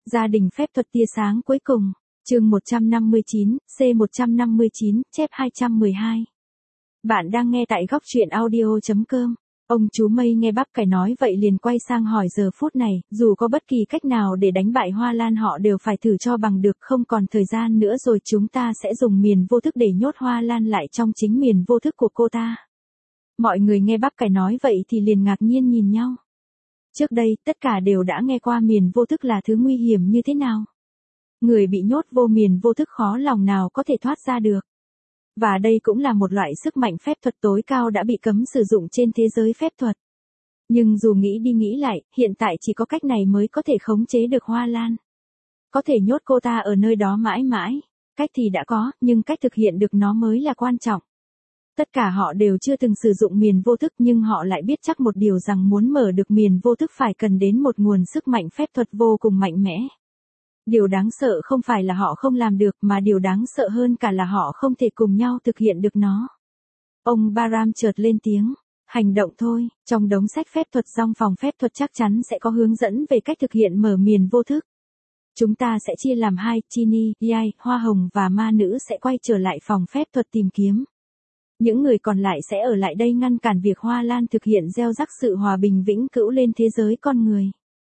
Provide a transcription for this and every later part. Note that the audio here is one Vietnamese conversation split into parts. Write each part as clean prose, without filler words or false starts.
Gia đình phép thuật tia sáng cuối cùng, chương 159, C159, chép 212. Bạn đang nghe tại góc truyện audio.com. Ông chú Mây nghe bắp cải nói vậy liền quay sang hỏi giờ phút này, dù có bất kỳ cách nào để đánh bại Hoa Lan họ đều phải thử cho bằng được, không còn thời gian nữa rồi, chúng ta sẽ dùng miền vô thức để nhốt Hoa Lan lại trong chính miền vô thức của cô ta. Mọi người nghe bắp cải nói vậy thì liền ngạc nhiên nhìn nhau. Trước đây, tất cả đều đã nghe qua miền vô thức là thứ nguy hiểm như thế nào. Người bị nhốt vô miền vô thức khó lòng nào có thể thoát ra được. Và đây cũng là một loại sức mạnh phép thuật tối cao đã bị cấm sử dụng trên thế giới phép thuật. Nhưng dù nghĩ đi nghĩ lại, hiện tại chỉ có cách này mới có thể khống chế được Hoa Lan. Có thể nhốt cô ta ở nơi đó mãi mãi. Cách thì đã có, nhưng cách thực hiện được nó mới là quan trọng. Tất cả họ đều chưa từng sử dụng miền vô thức, nhưng họ lại biết chắc một điều rằng muốn mở được miền vô thức phải cần đến một nguồn sức mạnh phép thuật vô cùng mạnh mẽ. Điều đáng sợ không phải là họ không làm được, mà điều đáng sợ hơn cả là họ không thể cùng nhau thực hiện được nó. Ông Baram chợt lên tiếng, hành động thôi, trong đống sách phép thuật trong phòng phép thuật chắc chắn sẽ có hướng dẫn về cách thực hiện mở miền vô thức. Chúng ta sẽ chia làm hai, Chini, Yai, Hoa Hồng và Ma Nữ sẽ quay trở lại phòng phép thuật tìm kiếm. Những người còn lại sẽ ở lại đây ngăn cản việc Hoa Lan thực hiện gieo rắc sự hòa bình vĩnh cửu lên thế giới con người.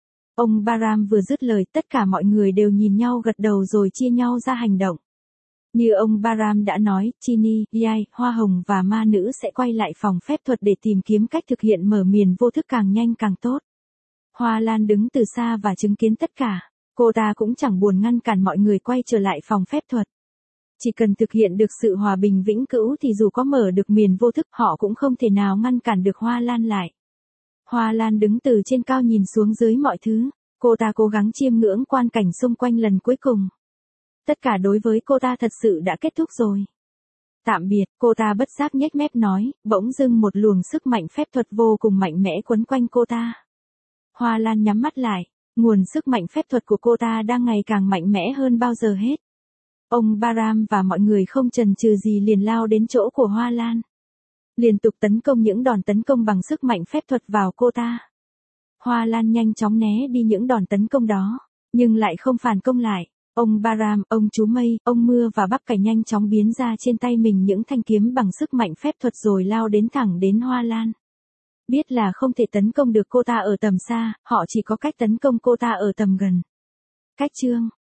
Ông Baram vừa dứt lời, tất cả mọi người đều nhìn nhau gật đầu rồi chia nhau ra hành động. Như ông Baram đã nói, Chini, Yai, Hoa Hồng và Ma Nữ sẽ quay lại phòng phép thuật để tìm kiếm cách thực hiện mở miền vô thức càng nhanh càng tốt. Hoa Lan đứng từ xa và chứng kiến tất cả. Cô ta cũng chẳng buồn ngăn cản mọi người quay trở lại phòng phép thuật. Chỉ cần thực hiện được sự hòa bình vĩnh cửu thì dù có mở được miền vô thức họ cũng không thể nào ngăn cản được Hoa Lan lại. Hoa Lan đứng từ trên cao nhìn xuống dưới mọi thứ. Cô ta cố gắng chiêm ngưỡng quan cảnh xung quanh lần cuối cùng. Tất cả đối với cô ta thật sự đã kết thúc rồi. Tạm biệt, cô ta bất giác nhếch mép nói, bỗng dưng một luồng sức mạnh phép thuật vô cùng mạnh mẽ quấn quanh cô ta. Hoa Lan nhắm mắt lại, nguồn sức mạnh phép thuật của cô ta đang ngày càng mạnh mẽ hơn bao giờ hết. Ông Baram và mọi người không chần chừ gì liền lao đến chỗ của Hoa Lan. Liên tục tấn công những đòn tấn công bằng sức mạnh phép thuật vào cô ta. Hoa Lan nhanh chóng né đi những đòn tấn công đó, nhưng lại không phản công lại. Ông Baram, ông chú Mây, ông Mưa và bắp cải nhanh chóng biến ra trên tay mình những thanh kiếm bằng sức mạnh phép thuật rồi lao đến thẳng đến Hoa Lan. Biết là không thể tấn công được cô ta ở tầm xa, họ chỉ có cách tấn công cô ta ở tầm gần. Cách chương